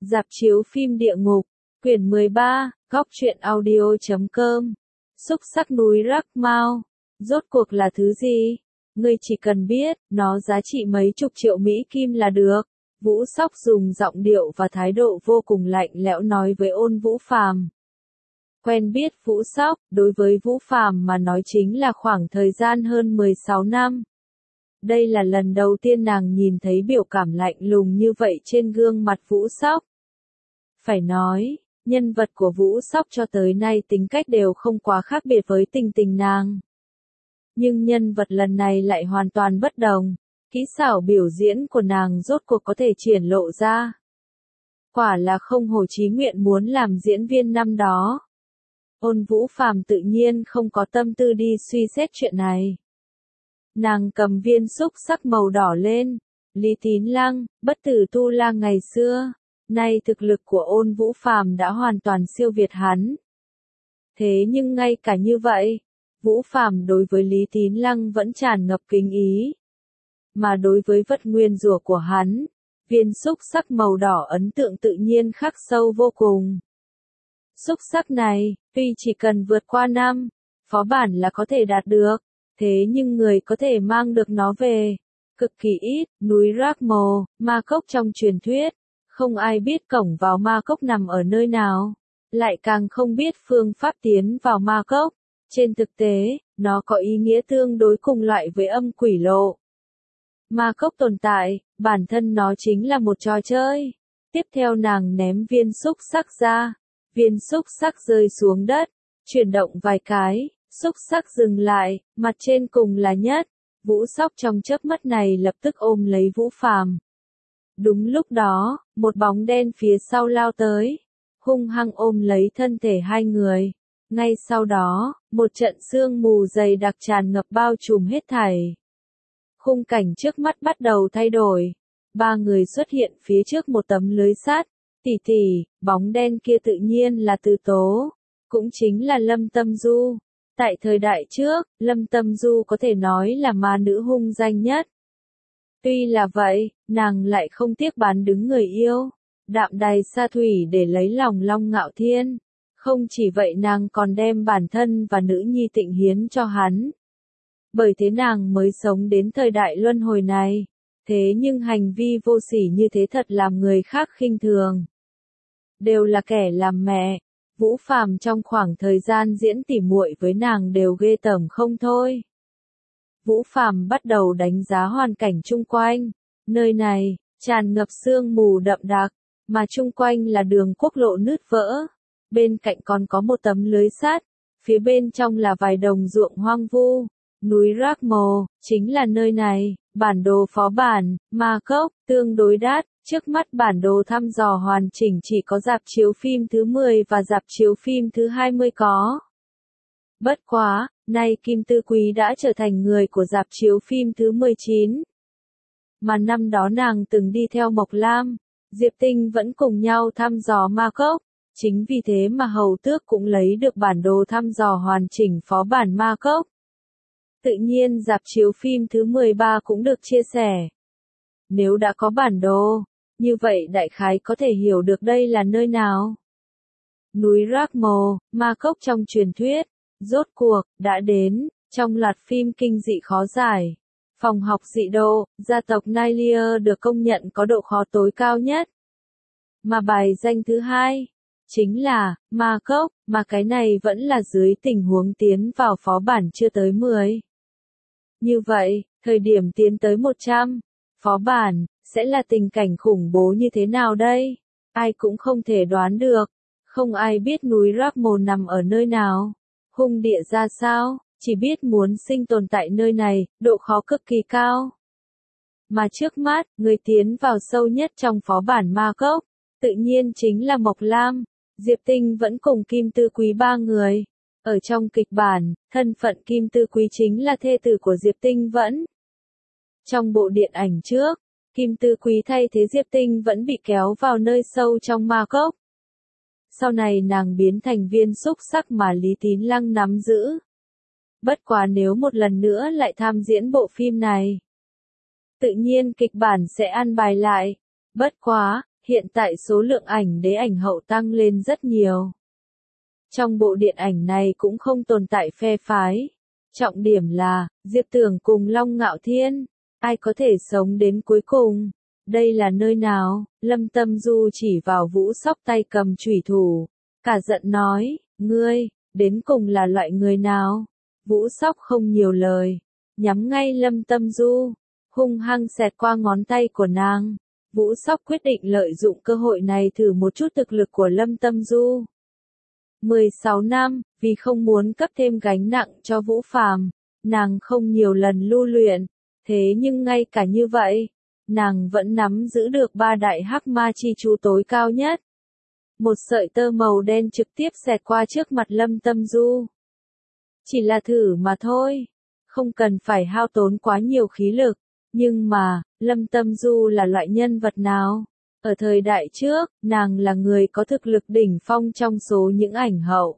Rạp chiếu phim địa ngục, quyển 13, góc truyện audio.com. Xúc xắc núi Rác Mao, rốt cuộc là thứ gì? Ngươi chỉ cần biết, nó giá trị mấy chục triệu Mỹ Kim là được. Vũ Sóc dùng giọng điệu và thái độ vô cùng lạnh lẽo nói với Ôn Vũ Phàm. Quen biết Vũ Sóc, đối với Vũ Phàm mà nói chính là khoảng thời gian hơn 16 năm. Đây là lần đầu tiên nàng nhìn thấy biểu cảm lạnh lùng như vậy trên gương mặt Vũ Sóc. Phải nói, nhân vật của Vũ Sóc cho tới nay tính cách đều không quá khác biệt với Tình Tình nàng. Nhưng nhân vật lần này lại hoàn toàn bất đồng, kỹ xảo biểu diễn của nàng rốt cuộc có thể triển lộ ra. Quả là không hổ chí nguyện muốn làm diễn viên năm đó. Ôn Vũ Phàm tự nhiên không có tâm tư đi suy xét chuyện này. Nàng cầm viên xúc sắc màu đỏ lên. Lý Tín Lăng, bất tử tu la ngày xưa, nay thực lực của Ôn Vũ Phàm đã hoàn toàn siêu việt hắn. Thế nhưng ngay cả như vậy, Vũ Phàm đối với Lý Tín Lăng vẫn tràn ngập kính ý. Mà đối với vật nguyên rủa của hắn, viên xúc sắc màu đỏ ấn tượng tự nhiên khắc sâu vô cùng. Xúc sắc này, tuy chỉ cần vượt qua năm, phó bản là có thể đạt được, thế nhưng người có thể mang được nó về, cực kỳ ít. Núi Rác Mồ, ma cốc trong truyền thuyết, không ai biết cổng vào ma cốc nằm ở nơi nào, lại càng không biết phương pháp tiến vào ma cốc. Trên thực tế, nó có ý nghĩa tương đối cùng loại với âm quỷ lộ. Ma cốc tồn tại, bản thân nó chính là một trò chơi. Tiếp theo nàng ném viên xúc sắc ra, viên xúc sắc rơi xuống đất, chuyển động vài cái, xúc sắc dừng lại, mặt trên cùng là nhất. Vũ Sóc trong chớp mắt này lập tức ôm lấy Vũ Phàm. Đúng lúc đó, một bóng đen phía sau lao tới, hung hăng ôm lấy thân thể hai người. Ngay sau đó, một trận sương mù dày đặc tràn ngập bao trùm hết thảy. Khung cảnh trước mắt bắt đầu thay đổi. Ba người xuất hiện phía trước một tấm lưới sắt. Tỷ tỷ, bóng đen kia tự nhiên là Từ Tố, cũng chính là Lâm Tâm Du. Tại thời đại trước, Lâm Tâm Du có thể nói là ma nữ hung danh nhất. Tuy là vậy, nàng lại không tiếc bán đứng người yêu, đạm đài sa thủy để lấy lòng Long Ngạo Thiên. Không chỉ vậy nàng còn đem bản thân và nữ nhi Tịnh hiến cho hắn. Bởi thế nàng mới sống đến thời đại luân hồi này. Thế nhưng hành vi vô sỉ như thế thật làm người khác khinh thường. Đều là kẻ làm mẹ. Vũ Phàm trong khoảng thời gian diễn tỉ muội với nàng đều ghê tởm không thôi. Vũ Phàm bắt đầu đánh giá hoàn cảnh chung quanh. Nơi này, tràn ngập sương mù đậm đặc, mà chung quanh là đường quốc lộ nứt vỡ. Bên cạnh còn có một tấm lưới sắt, phía bên trong là vài đồng ruộng hoang vu. Núi Rác Mồ, chính là nơi này. Bản đồ phó bản, ma cốc, tương đối đắt. Trước mắt bản đồ thăm dò hoàn chỉnh chỉ có rạp chiếu phim thứ 10 và rạp chiếu phim thứ 20 có. Bất quá, nay Kim Tư Quý đã trở thành người của rạp chiếu phim thứ 19. Mà năm đó nàng từng đi theo Mộc Lam, Diệp Tinh vẫn cùng nhau thăm dò ma cốc. Chính vì thế mà Hầu Tước cũng lấy được bản đồ thăm dò hoàn chỉnh phó bản ma cốc. Tự nhiên rạp chiếu phim thứ 13 cũng được chia sẻ. Nếu đã có bản đồ, như vậy đại khái có thể hiểu được đây là nơi nào. Núi Rác Mồ, ma cốc trong truyền thuyết, rốt cuộc, đã đến, trong loạt phim kinh dị khó giải. Phòng học dị độ, gia tộc Nylia được công nhận có độ khó tối cao nhất. Mà bài danh thứ hai, chính là, ma cốc, mà cái này vẫn là dưới tình huống tiến vào phó bản chưa tới 10. Như vậy, thời điểm tiến tới 100, phó bản, sẽ là tình cảnh khủng bố như thế nào đây? Ai cũng không thể đoán được. Không ai biết núi Rác Mồ nằm ở nơi nào. Hung địa ra sao, chỉ biết muốn sinh tồn tại nơi này, độ khó cực kỳ cao. Mà trước mắt, người tiến vào sâu nhất trong phó bản ma cốc, tự nhiên chính là Mộc Lam. Diệp Tinh vẫn cùng Kim Tư Quý ba người. Ở trong kịch bản, thân phận Kim Tư Quý chính là thê tử của Diệp Tinh vẫn. Trong bộ điện ảnh trước, Kim Tư Quý thay thế Diệp Tinh vẫn bị kéo vào nơi sâu trong ma cốc. Sau này nàng biến thành viên xúc sắc mà Lý Tín Lăng nắm giữ. Bất quá nếu một lần nữa lại tham diễn bộ phim này, tự nhiên kịch bản sẽ ăn bài lại. Bất quá, Hiện tại số lượng ảnh đế ảnh hậu tăng lên rất nhiều. Trong bộ điện ảnh này cũng không tồn tại phe phái. Trọng điểm là, Diệp Tưởng cùng Long Ngạo Thiên, ai có thể sống đến cuối cùng? Đây là nơi nào? Lâm Tâm Du chỉ vào Vũ Sóc tay cầm chủy thủ, cả giận nói, ngươi, đến cùng là loại người nào? Vũ Sóc không nhiều lời, nhắm ngay Lâm Tâm Du, hung hăng xẹt qua ngón tay của nàng. Vũ Sóc quyết định lợi dụng cơ hội này thử một chút thực lực của Lâm Tâm Du. 16 năm, vì không muốn cấp thêm gánh nặng cho Vũ Phàm, nàng không nhiều lần lưu luyện, thế nhưng ngay cả như vậy, nàng vẫn nắm giữ được ba đại hắc ma chi chú tối cao nhất. Một sợi tơ màu đen trực tiếp xẹt qua trước mặt Lâm Tâm Du. Chỉ là thử mà thôi, không cần phải hao tốn quá nhiều khí lực, nhưng mà, Lâm Tâm Du là loại nhân vật nào? Ở thời đại trước, nàng là người có thực lực đỉnh phong trong số những ảnh hậu.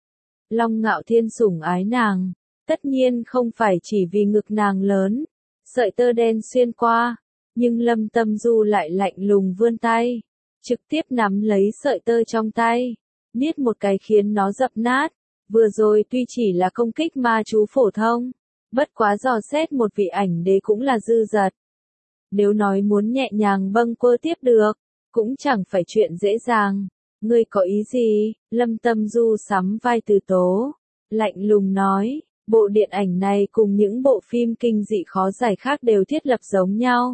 Long Ngạo Thiên sủng ái nàng, tất nhiên không phải chỉ vì ngực nàng lớn, sợi tơ đen xuyên qua, nhưng Lâm Tâm Du lại lạnh lùng vươn tay, trực tiếp nắm lấy sợi tơ trong tay, niết một cái khiến nó dập nát. Vừa rồi tuy chỉ là công kích ma chú phổ thông, bất quá dò xét một vị ảnh đế cũng là dư dật. Nếu nói muốn nhẹ nhàng bâng quơ tiếp được, cũng chẳng phải chuyện dễ dàng. Ngươi có ý gì? Lâm Tâm Du sắm vai Từ Tố, lạnh lùng nói, bộ điện ảnh này cùng những bộ phim kinh dị khó giải khác đều thiết lập giống nhau.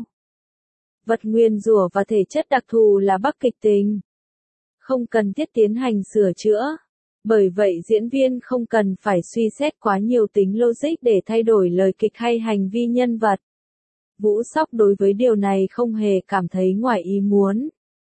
Vật nguyên rủa và thể chất đặc thù là bắc kịch tính, không cần thiết tiến hành sửa chữa. Bởi vậy diễn viên không cần phải suy xét quá nhiều tính logic để thay đổi lời kịch hay hành vi nhân vật. Vũ Sóc đối với điều này không hề cảm thấy ngoài ý muốn.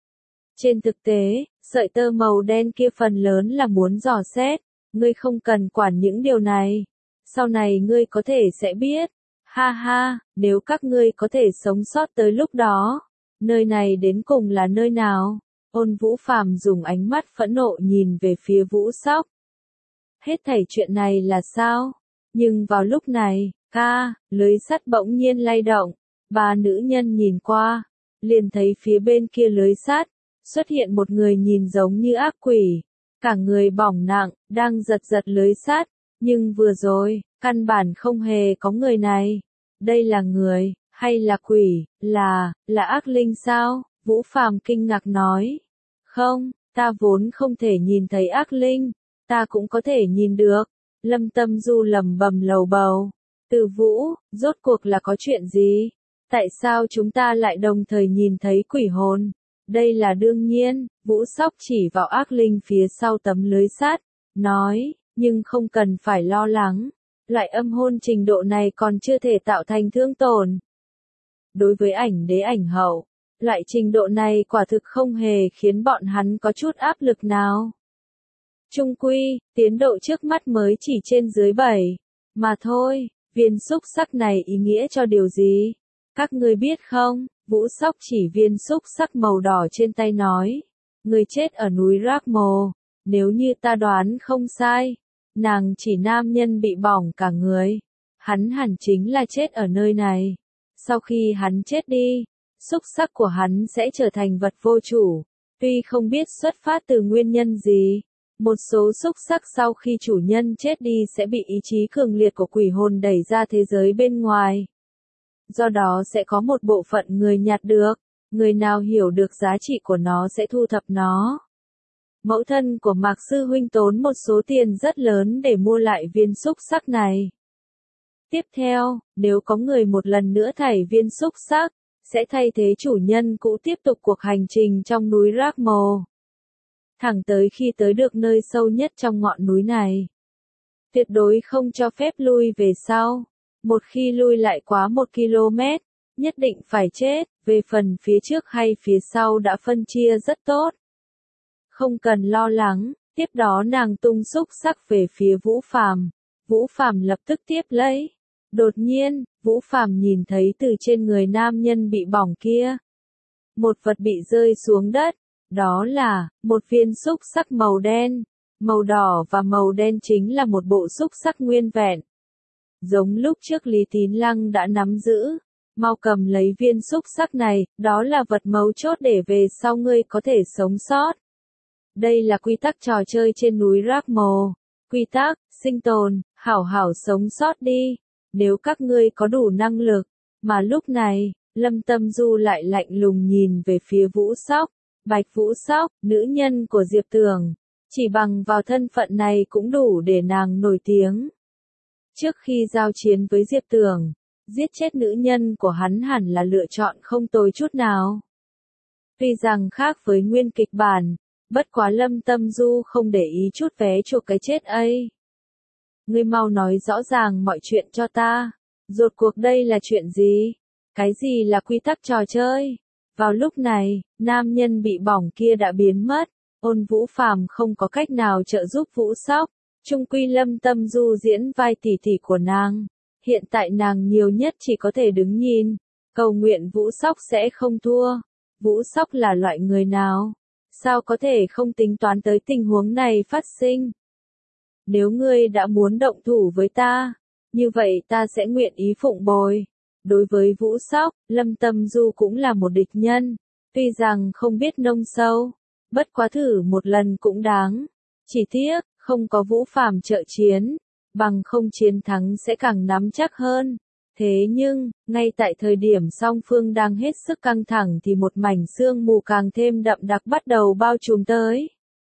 Trên thực tế, sợi tơ màu đen kia phần lớn là muốn dò xét, ngươi không cần quản những điều này. Sau này ngươi có thể sẽ biết. Ha ha, nếu các ngươi có thể sống sót tới lúc đó, nơi này đến cùng là nơi nào? Ôn Vũ Phàm dùng ánh mắt phẫn nộ nhìn về phía Vũ Sóc. Hết thảy chuyện này là sao? Nhưng vào lúc này, lưới sắt bỗng nhiên lay động, ba nữ nhân nhìn qua, liền thấy phía bên kia lưới sắt, xuất hiện một người nhìn giống như ác quỷ, cả người bỏng nặng, đang giật giật lưới sắt, nhưng vừa rồi, căn bản không hề có người này. Đây là người, hay là quỷ, là ác linh sao? Vũ Phàm kinh ngạc nói. Không, ta vốn không thể nhìn thấy ác linh, ta cũng có thể nhìn được. Lâm Tâm Du lẩm bẩm lầu bầu. Từ Vũ, rốt cuộc là có chuyện gì? Tại sao chúng ta lại đồng thời nhìn thấy quỷ hồn? Đây là đương nhiên, Vũ Sóc chỉ vào ác linh phía sau tấm lưới sắt, nói, nhưng không cần phải lo lắng. Loại âm hôn trình độ này còn chưa thể tạo thành thương tổn. Đối với ảnh đế ảnh hậu, loại trình độ này quả thực không hề khiến bọn hắn có chút áp lực nào. Chung quy, tiến độ trước mắt mới chỉ trên dưới 7, mà thôi, viên xúc sắc này ý nghĩa cho điều gì? Các ngươi biết không? Vũ Sóc chỉ viên xúc sắc màu đỏ trên tay nói, người chết ở núi Rác-mồ, nếu như ta đoán không sai, nàng chỉ nam nhân bị bỏng cả người, hắn hẳn chính là chết ở nơi này. Sau khi hắn chết đi, xúc sắc của hắn sẽ trở thành vật vô chủ, tuy không biết xuất phát từ nguyên nhân gì. Một số xúc sắc sau khi chủ nhân chết đi sẽ bị ý chí cường liệt của quỷ hồn đẩy ra thế giới bên ngoài. Do đó sẽ có một bộ phận người nhặt được, người nào hiểu được giá trị của nó sẽ thu thập nó. Mẫu thân của Mạc Sư Huynh tốn một số tiền rất lớn để mua lại viên xúc sắc này. Tiếp theo, nếu có người một lần nữa thảy viên xúc sắc, sẽ thay thế chủ nhân cũ tiếp tục cuộc hành trình trong núi Rác-mồ. Thẳng tới khi tới được nơi sâu nhất trong ngọn núi này. Tuyệt đối không cho phép lui về sau. Một khi lui lại quá 1 km, nhất định phải chết, về phần phía trước hay phía sau đã phân chia rất tốt. Không cần lo lắng, tiếp đó nàng tung xúc sắc về phía Vũ Phàm. Vũ Phàm lập tức tiếp lấy. Đột nhiên, Vũ Phàm nhìn thấy từ trên người nam nhân bị bỏng kia. Một vật bị rơi xuống đất, đó là, một viên xúc sắc màu đen. Màu đỏ và màu đen chính là một bộ xúc sắc nguyên vẹn. Giống lúc trước Lý Tín Lăng đã nắm giữ, Mau cầm lấy viên xúc sắc này, đó là vật mấu chốt để về sau ngươi có thể sống sót. Đây là quy tắc trò chơi trên núi Rác-mồ. Quy tắc, sinh tồn, hảo hảo sống sót đi. Nếu các ngươi có đủ năng lực. Mà lúc này, Lâm Tâm Du lại lạnh lùng nhìn về phía Vũ Sóc. Bạch Vũ Sóc, nữ nhân của Diệp Tường. Chỉ bằng vào thân phận này cũng đủ để nàng nổi tiếng. Trước khi giao chiến với Diệp Tường, giết chết nữ nhân của hắn hẳn là lựa chọn không tồi chút nào. Tuy rằng khác với nguyên kịch bản, bất quá Lâm Tâm Du không để ý chút vé chuộc cái chết ấy. Ngươi mau nói rõ ràng mọi chuyện cho ta. Rốt cuộc đây là chuyện gì? Cái gì là quy tắc trò chơi? Vào lúc này, nam nhân bị bỏng kia đã biến mất. Ôn Vũ Phàm không có cách nào trợ giúp Vũ Sóc. Chung quy Lâm Tâm Du diễn vai tỷ tỷ của nàng. Hiện tại nàng nhiều nhất chỉ có thể đứng nhìn. Cầu nguyện Vũ Sóc sẽ không thua. Vũ Sóc là loại người nào? Sao có thể không tính toán tới tình huống này phát sinh? Nếu ngươi đã muốn động thủ với ta, như vậy ta sẽ nguyện ý phụng bồi. Đối với Vũ Sóc, Lâm Tâm Du cũng là một địch nhân. Tuy rằng không biết nông sâu, bất quá thử một lần cũng đáng. Chỉ tiếc, không có Vũ Phàm trợ chiến, bằng không chiến thắng sẽ càng nắm chắc hơn. Thế nhưng, ngay tại thời điểm song phương đang hết sức căng thẳng thì một mảnh sương mù càng thêm đậm đặc bắt đầu bao trùm tới.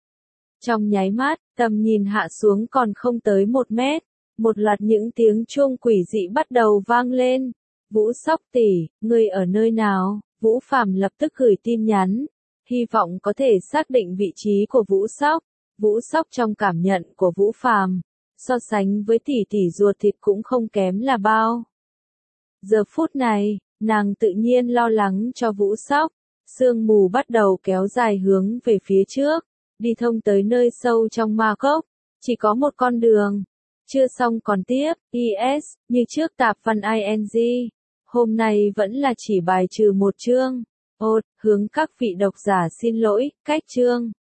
Trong nháy mắt, tầm nhìn hạ xuống còn không tới 1 mét, một loạt những tiếng chuông quỷ dị bắt đầu vang lên. Vũ Sóc tỷ, ngươi ở nơi nào? Vũ Phàm lập tức gửi tin nhắn, hy vọng có thể xác định vị trí của Vũ Sóc. Vũ Sóc trong cảm nhận của Vũ Phàm, so sánh với tỷ tỷ ruột thịt cũng không kém là bao. Giờ phút này, nàng tự nhiên lo lắng cho Vũ Sóc. Sương mù bắt đầu kéo dài hướng về phía trước, đi thông tới nơi sâu trong ma cốc. Chỉ có một con đường. Chưa xong còn tiếp, IS, như trước tạp văn ING. Hôm nay vẫn là chỉ bài trừ một chương. Hướng các vị độc giả xin lỗi, cách chương.